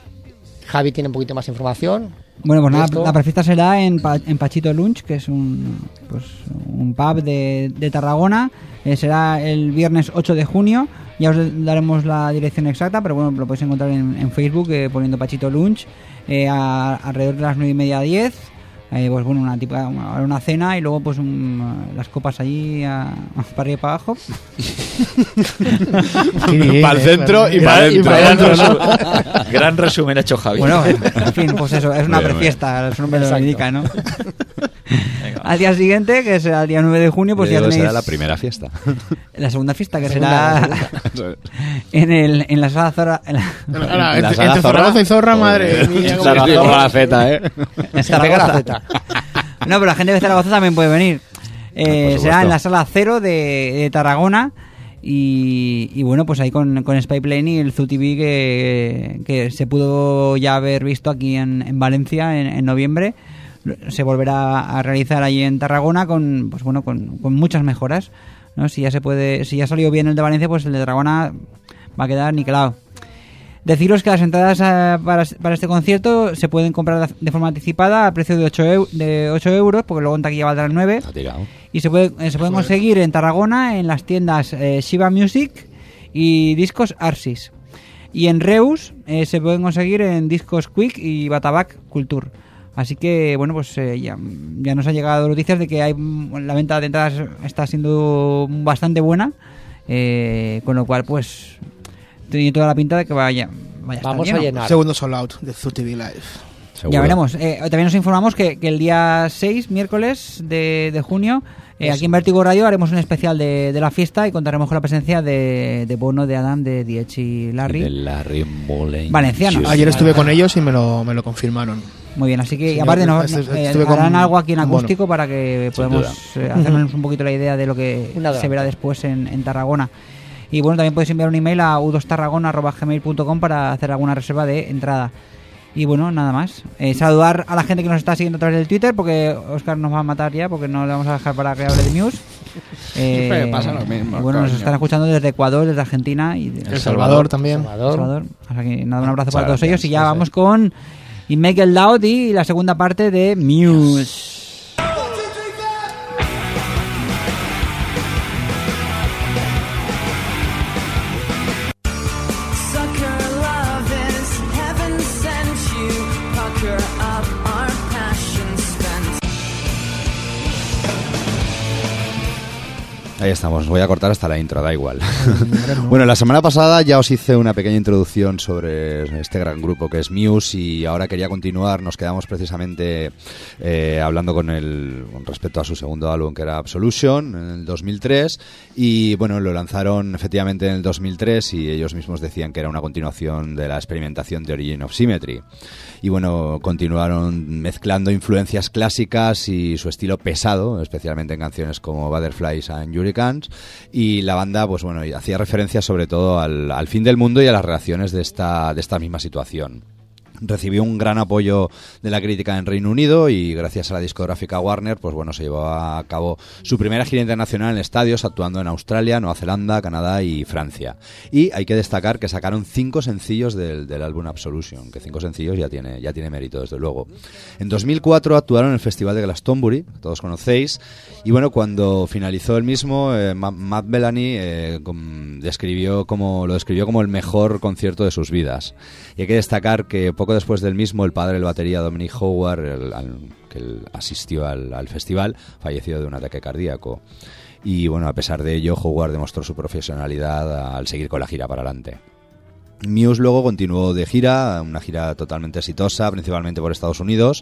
Javi tiene un poquito más información. Bueno, pues nada, Esto. la prefiesta será en, Pa- en Pachito Lunch, que es un, pues, un pub de, de Tarragona. Eh, será el viernes ocho de junio. Ya os daremos la dirección exacta, pero bueno, lo podéis encontrar en, en Facebook eh, poniendo Pachito Lunch eh, a, alrededor de las nueve y media a diez. Eh, pues bueno, una, tipo, una, una cena y luego pues un, las copas allí a, para arriba y para abajo. Para el centro y para adentro. Gran, resu- gran resumen hecho Javi. Bueno, en fin, pues eso, es una Muy bien, prefiesta, su nombre lo Exacto. indica, ¿no? Al día siguiente, que será el día nueve de junio, pues Yo ya digo, tenéis será la primera fiesta. la segunda fiesta, que La segunda, será en, el, en la sala Zorra. En la, Ahora, En la entre, sala entre Zorra. Zaragoza y Zorra, madre mía. La cómo- Zorra la feta, ¿eh? en Se pega la Zaragoza. zeta. No, pero la gente de Zaragoza también puede venir. Eh, Por será supuesto. en la sala Cero de, de Tarragona. Y, y bueno, pues ahí con, con Spy Plane y el Zoo T V que, que se pudo ya haber visto aquí en, en Valencia en, en noviembre. Se volverá a realizar allí en Tarragona con, pues bueno, con, con muchas mejoras, ¿no? Si ya se puede, si ya salió bien el de Valencia, pues el de Tarragona va a quedar niquelado. Deciros que las entradas eh, para, para este concierto se pueden comprar de forma anticipada a precio de ocho, eu- de ocho euros, porque luego en taquilla valdrán nueve. Ha tirado. Y se, puede, eh, se pueden conseguir en Tarragona en las tiendas eh, Shiva Music y Discos Arsis. Y en Reus eh, se pueden conseguir en Discos Quick y Batabac Culture. Así que, bueno, pues eh, ya, ya nos han llegado noticias de que hay la venta de entradas está siendo bastante buena. Eh, con lo cual, pues, tiene toda la pinta de que vaya, vaya a estar Vamos lleno. a llenar. Segundo sold out de Zoo T V Live. Seguro. Ya veremos. Eh, también nos informamos que, que el día seis, miércoles de, de junio, eh, aquí en Vértigo Radio haremos un especial de, de la fiesta y contaremos con la presencia de, de Bono, de Adam, de Diech y Larry. De Larry Mullen. Valencianos. Ayer estuve con ellos y me lo, me lo confirmaron. Muy bien, así que Sí, y aparte no, nos, estuve eh, con harán algo aquí en Bono. acústico para que Sin podamos eh, hacernos un poquito la idea de lo que Nada. se verá después en, en Tarragona. Y bueno, también podéis enviar un email a u dos tarragona arroba gmail punto com para hacer alguna reserva de entrada. Y bueno, nada más. Eh, saludar a la gente que nos está siguiendo a través del Twitter, porque Oscar nos va a matar ya, porque no le vamos a dejar para que hable de Muse. Eh, Siempre pasa lo mismo, y bueno, nos coño. están escuchando desde Ecuador, desde Argentina y de El Salvador también. Salvador. Salvador. O sea que nada, un abrazo Muchas para todos gracias. ellos. Y ya vamos con Y Make It Loud y la segunda parte de Muse. Ahí estamos, voy a cortar hasta la intro, da igual. Bueno, la semana pasada ya os hice una pequeña introducción sobre este gran grupo que es Muse y ahora quería continuar. Nos quedamos precisamente eh, hablando con el con respecto a su segundo álbum, que era Absolution, en el dos mil tres, y bueno, lo lanzaron efectivamente en el dos mil tres y ellos mismos decían que era una continuación de la experimentación de Origin of Symmetry. Y bueno, continuaron mezclando influencias clásicas y su estilo pesado, especialmente en canciones como Butterflies and Hurricanes, y la banda pues bueno, hacía referencia sobre todo al, al fin del mundo y a las reacciones de esta, de esta misma situación. Recibió un gran apoyo de la crítica en Reino Unido y gracias a la discográfica Warner, pues bueno, se llevó a cabo su primera gira internacional en estadios, actuando en Australia, Nueva Zelanda, Canadá y Francia. Y hay que destacar que sacaron cinco sencillos del, del álbum Absolution, que cinco sencillos ya tiene, ya tiene mérito, desde luego. En dos mil cuatro actuaron en el Festival de Glastonbury, que todos conocéis, y bueno, cuando finalizó el mismo, eh, Matt Bellamy eh, com, describió como, lo describió como el mejor concierto de sus vidas. Y hay que destacar que poco después del mismo, el padre del batería, Dominic Howard, el, al, que el, asistió al, al festival, falleció de un ataque cardíaco. Y bueno, a pesar de ello, Howard demostró su profesionalidad al seguir con la gira para adelante. Muse luego continuó de gira, una gira totalmente exitosa, principalmente por Estados Unidos,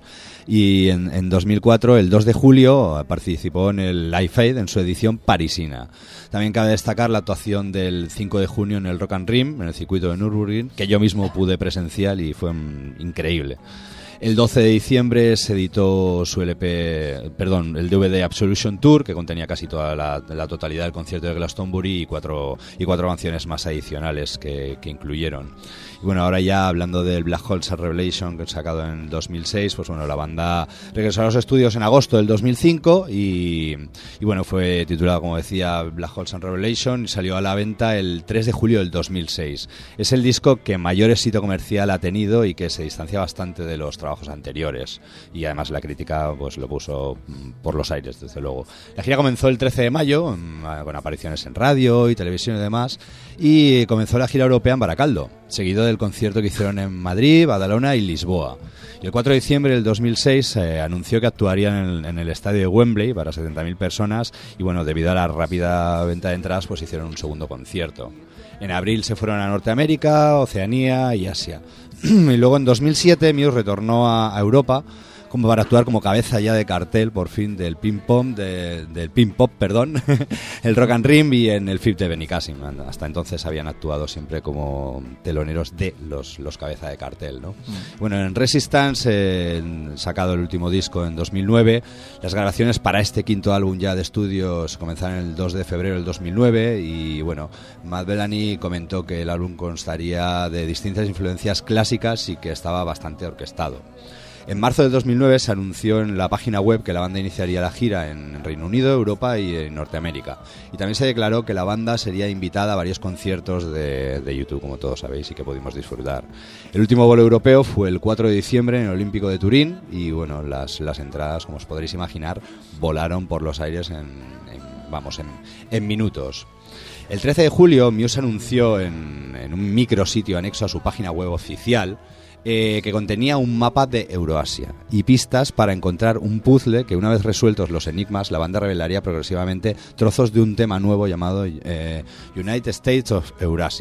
y en, en dos mil cuatro, el dos de julio, participó en el Live Aid en su edición parisina. También cabe destacar la actuación del cinco de junio en el Rock am Ring, en el circuito de Nürburgring, que yo mismo pude presenciar y fue mm, increíble. El doce de diciembre se editó su L P, perdón, el D V D Absolution Tour, que contenía casi toda la, la totalidad del concierto de Glastonbury y cuatro, y cuatro canciones más adicionales que, que incluyeron. Y bueno, ahora ya hablando del Black Holes and Revelation, que he sacado en el dos mil seis, pues bueno, la banda regresó a los estudios en agosto del dos mil cinco y, y bueno, fue titulado, como decía, Black Holes and Revelation y salió a la venta el tres de julio del dos mil seis. Es el disco que mayor éxito comercial ha tenido y que se distancia bastante de los trabajos anteriores, y además la crítica pues lo puso por los aires, desde luego. La gira comenzó el trece de mayo con apariciones en radio y televisión y demás, y comenzó la gira europea en Baracaldo, seguido del concierto que hicieron en Madrid, Badalona y Lisboa. Y el cuatro de diciembre del dos mil seis eh, anunció que actuarían en el, en el estadio de Wembley para setenta mil personas, y bueno, debido a la rápida venta de entradas pues hicieron un segundo concierto. En abril se fueron a Norteamérica, Oceanía y Asia. Y luego en dos mil siete Muse retornó a, a Europa como para actuar como cabeza ya de cartel por fin del ping pong, de, del ping pop, perdón, el Rock am Ring y en el FIP de Benicàssim. Hasta entonces habían actuado siempre como teloneros de los, los cabeza de cartel, ¿no? Mm. Bueno, en Resistance, eh, sacado el último disco en dos mil nueve, las grabaciones para este quinto álbum ya de estudios comenzaron el dos de febrero del dos mil nueve y bueno, Matt Bellamy comentó que el álbum constaría de distintas influencias clásicas y que estaba bastante orquestado. En marzo del dos mil nueve se anunció en la página web que la banda iniciaría la gira en Reino Unido, Europa y en Norteamérica. Y también se declaró que la banda sería invitada a varios conciertos de, de YouTube, como todos sabéis, y que pudimos disfrutar. El último vuelo europeo fue el cuatro de diciembre en el Olímpico de Turín y bueno, las, las entradas, como os podréis imaginar, volaron por los aires en, en, vamos, en, en minutos. El trece de julio Muse anunció en, en un micrositio anexo a su página web oficial Eh, que contenía un mapa de Euroasia y pistas para encontrar un puzzle que, una vez resueltos los enigmas, la banda revelaría progresivamente trozos de un tema nuevo llamado eh, United States of Eurasia.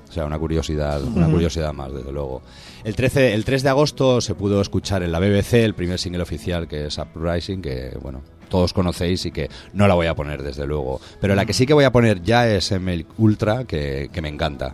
O sea, una curiosidad, una curiosidad más, desde luego. El trece, el tres de agosto se pudo escuchar en la B B C el primer single oficial, que es Uprising, que, bueno, todos conocéis y que no la voy a poner, desde luego. Pero la que sí que voy a poner ya es M L Ultra, que, que me encanta.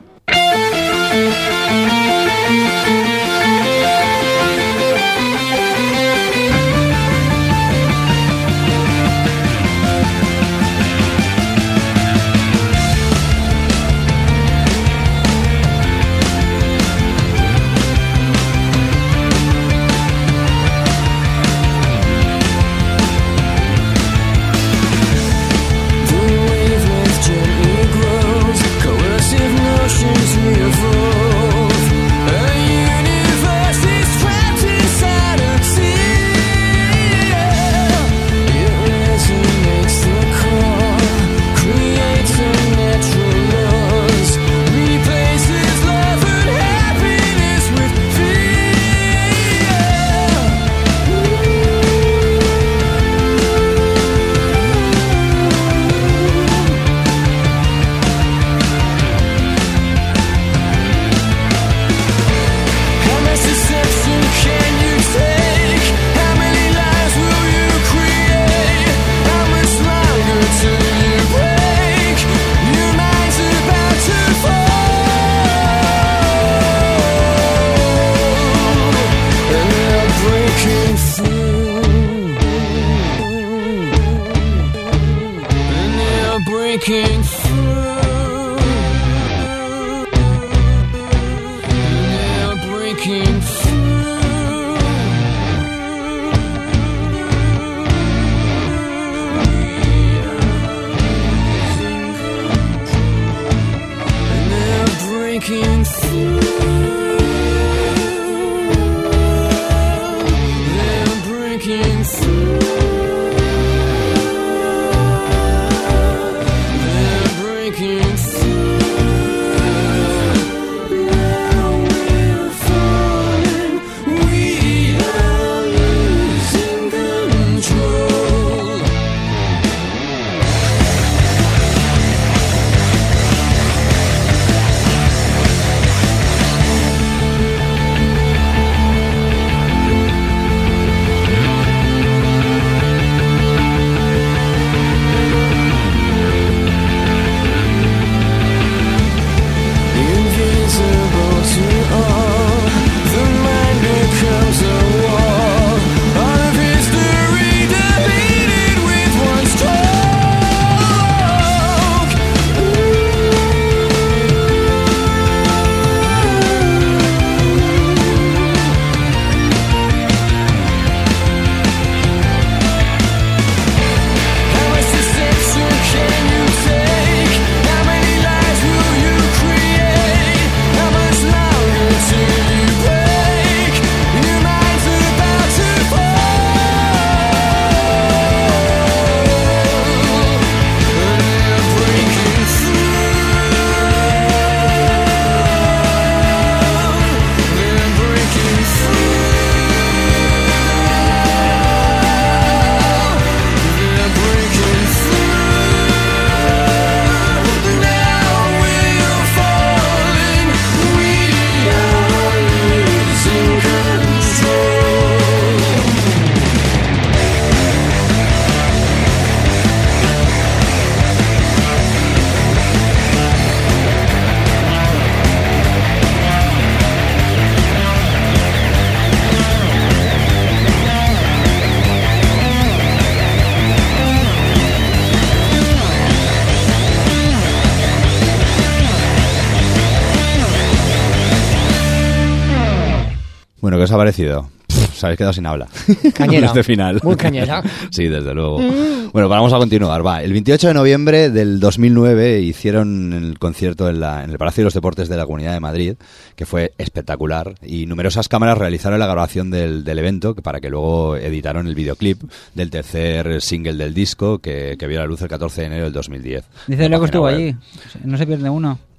Bueno, ¿qué os ha parecido? Os habéis quedado sin habla. Cañera. Este final. Muy cañera. Sí, desde luego. Mm. Bueno, vamos a continuar. Va. El veintiocho de noviembre del dos mil nueve hicieron el concierto en, la, en el Palacio de los Deportes de la Comunidad de Madrid, que fue espectacular, y numerosas cámaras realizaron la grabación del, del evento, que para que luego editaron el videoclip del tercer single del disco, que, que vio la luz el catorce de enero del dos mil diez. Dice lo que estuvo allí. No se pierde uno.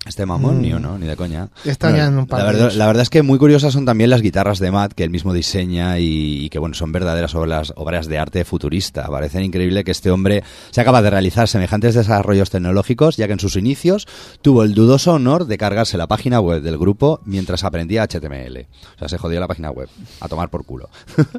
Este mamón Mm. mío, ¿no? Ni de coña. Está ya en un par la, de verdad, ellos. la verdad es que muy curiosas son también las guitarras de Matt, que él mismo diseña y, y que, bueno, son verdaderas obras, obras de arte futurista. Parece increíble que este hombre sea capaz de realizar semejantes desarrollos tecnológicos, ya que en sus inicios tuvo el dudoso honor de cargarse la página web del grupo mientras aprendía H T M L. O sea, se jodió la página web. A tomar por culo.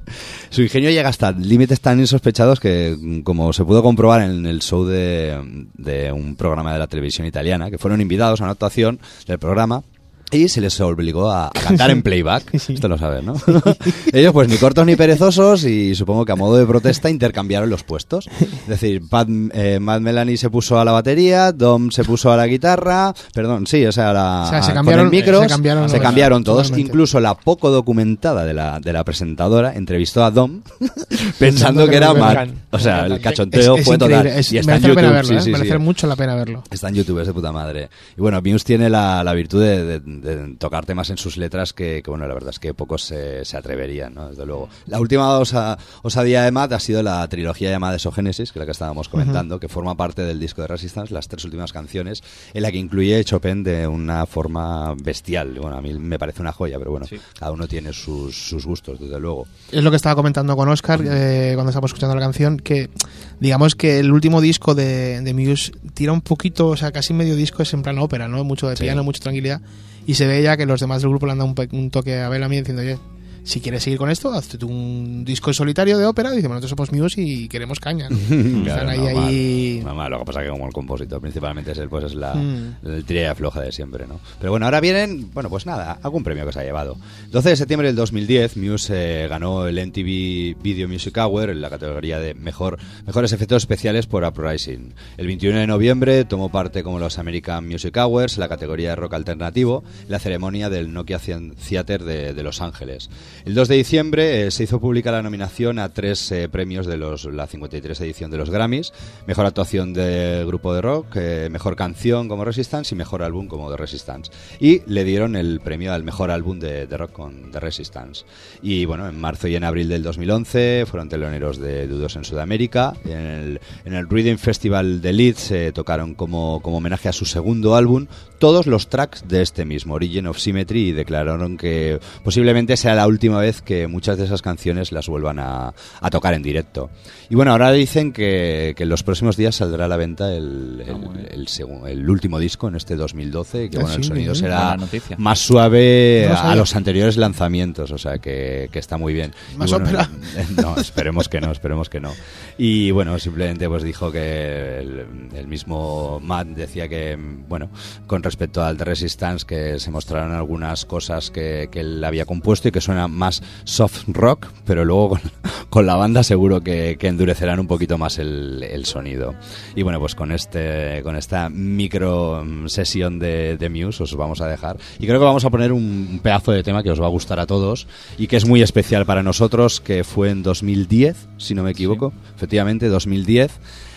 Su ingenio llega hasta límites tan insospechados que, como se pudo comprobar en el show de, de un programa de la televisión italiana, que fueron invitados a una actuación del programa y se les obligó a, a cantar en playback. Esto lo sabes, ¿no? Ellos, pues, ni cortos ni perezosos, y supongo que a modo de protesta intercambiaron los puestos. Es decir, Pat, eh, Matt Melanie se puso a la batería, Dom se puso a la guitarra, perdón, sí, o sea, a la, O sea, se a- cambiaron- con el micro, se cambiaron- se cambiaron todos. totalmente. Incluso la poco documentada de la, de la presentadora entrevistó a Dom pensando que era Matt. O sea, el cachonteo Es- es fue total. increíble, es- Y está en merece la pena YouTube, verlo, sí, ¿eh? sí, merece sí. mucho la pena verlo. Está en YouTube, es de puta madre. Y bueno, Muse tiene la, la virtud de, de- de tocar temas en sus letras que, que, bueno, la verdad es que pocos se, se atreverían, ¿no? Desde luego. La última osa- osadía de Matt ha sido la trilogía llamada Exogénesis, que es la que estábamos comentando, Ujú. que forma parte del disco de Resistance, las tres últimas canciones, en la que incluye Chopin de una forma bestial. Bueno, a mí me parece una joya, pero bueno, cada uno tiene sus, sus gustos, desde luego. Es lo que estaba comentando con Oscar eh, cuando estábamos escuchando la canción, que digamos que el último disco de, de Muse tira un poquito, o sea, casi medio disco es en plan ópera, ¿no? Mucho de Sí. piano, mucha tranquilidad, y se ve ya que los demás del grupo le han dado un, pe- un toque a Bellamy diciendo, oye, si quieres seguir con esto, hazte tú un disco en solitario de ópera. Dice, bueno, nosotros somos Muse y queremos caña, ¿no? Claro, Están ahí, normal, ahí... normal. Lo que pasa es que como el compositor principalmente es él, pues es la Mm. el tira y afloja de siempre, ¿no? Pero bueno, ahora vienen, bueno, pues nada, algún premio que se ha llevado. doce de septiembre del dos mil diez, Muse eh, ganó el M T V Video Music Award en la categoría de mejor mejores efectos especiales por Uprising. El veintiuno de noviembre tomó parte como los American Music Awards en la categoría de rock alternativo, en la ceremonia del Nokia Theater de, de Los Ángeles. El dos de diciembre eh, se hizo pública la nominación a tres eh, premios de los, la cincuenta y tres edición de los Grammys: mejor actuación de grupo de rock, eh, mejor canción como Resistance y mejor álbum como The Resistance. Y le dieron el premio al mejor álbum de, de rock con The Resistance. Y bueno, en marzo y en abril del dos mil once fueron teloneros de Dudos en Sudamérica. En el, en el Reading Festival de Leeds eh, tocaron como, como homenaje a su segundo álbum todos los tracks de este mismo, Origin of Symmetry, y declararon que posiblemente sea la última vez que muchas de esas canciones las vuelvan a, a tocar en directo. Y bueno, ahora dicen que, que en los próximos días saldrá a la venta el, el, el, segun- el último disco en este dos mil doce, y que Ah, bueno, el sí, sonido sí, será buena noticia. más suave No lo a, a sabía. los anteriores lanzamientos, o sea que, que está muy bien. Y Más bueno, ópera. no, esperemos que no, esperemos que no. Y bueno, simplemente pues dijo que el, el mismo Matt decía que, bueno, con respecto al The Resistance, que se mostraron algunas cosas que, que él había compuesto y que suenan más soft rock, pero luego con, con la banda seguro que, que endurecerán un poquito más el, el sonido. Y bueno, pues con este con esta micro mm, sesión de, de Muse os vamos a dejar. Y creo que vamos a poner un, un pedazo de tema que os va a gustar a todos y que es muy especial para nosotros, que fue en dos mil diez, si no me equivoco. Efectivamente, dos mil diez.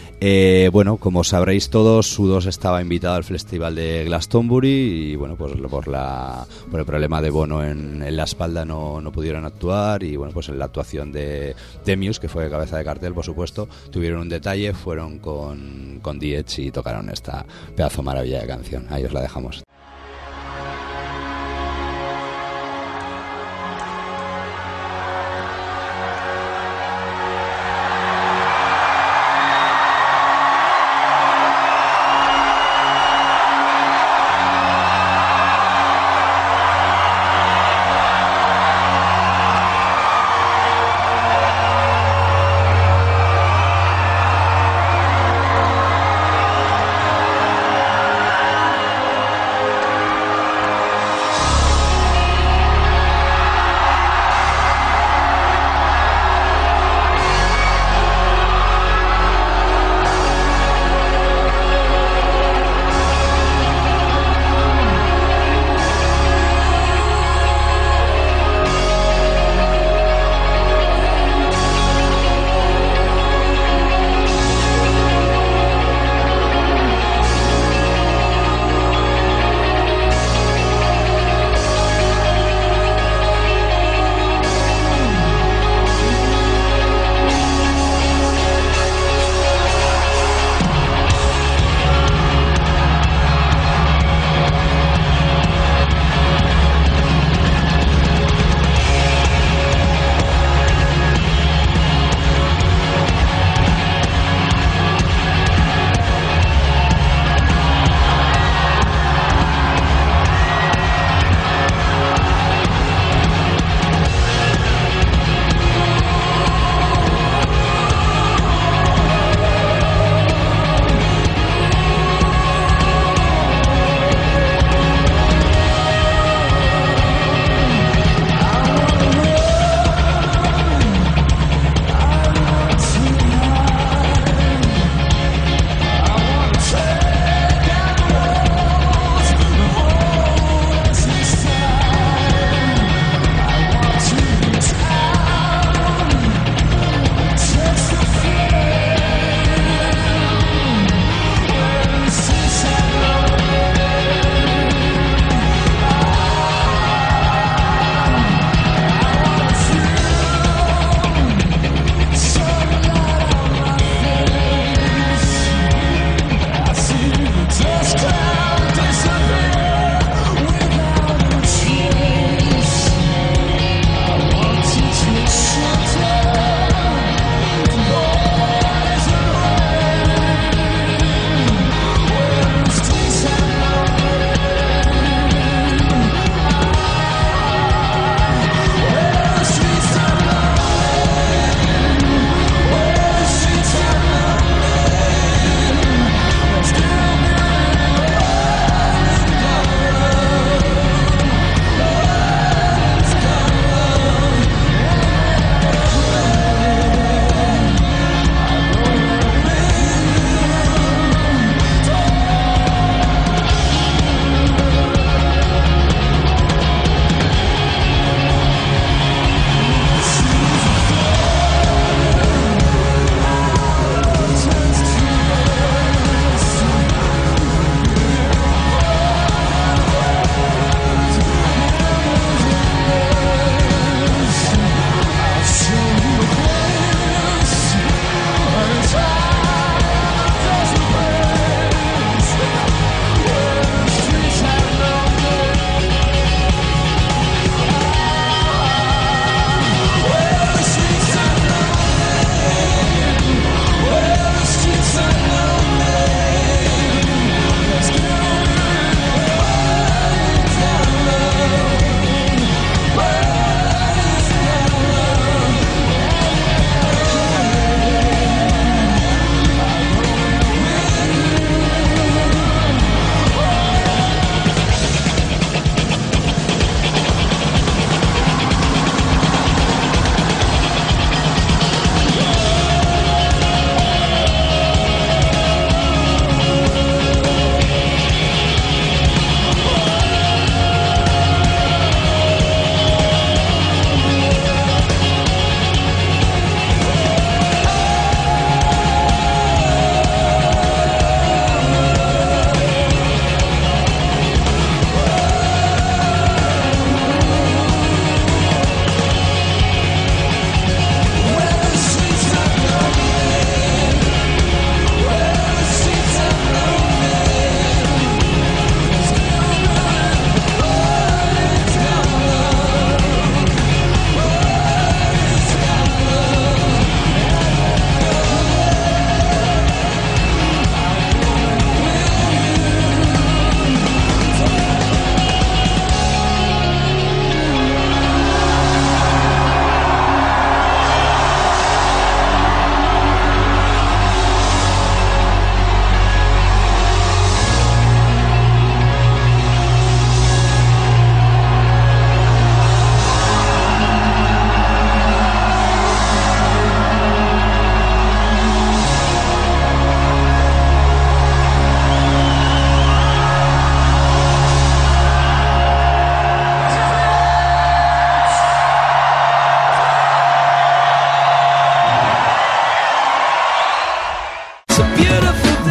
Eh, bueno, como sabréis todos, U dos estaba invitado al festival de Glastonbury y bueno, pues por la por el problema de Bono en, en la espalda no, no pudieron actuar, y bueno, pues en la actuación de, de Muse, que fue cabeza de cartel, por supuesto, tuvieron un detalle, fueron con, con The Edge y tocaron esta pedazo maravilla de canción. Ahí os la dejamos. Thank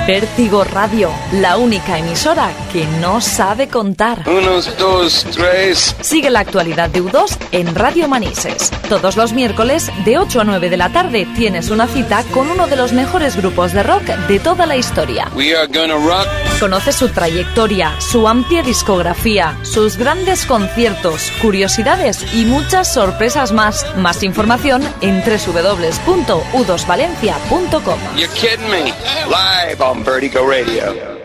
Vértigo Radio, la única emisora que no sabe contar. Unos, dos, tres. Sigue la actualidad de U dos en Radio Manises. Todos los miércoles, de ocho a nueve de la tarde, tienes una cita con uno de los mejores grupos de rock de toda la historia. We are gonna rock. Conoce su trayectoria, su amplia discografía, sus grandes conciertos, curiosidades y muchas sorpresas más. Más información en doble u doble u doble u punto u dos valencia punto com. You're kidding me. Live on Vertigo Radio.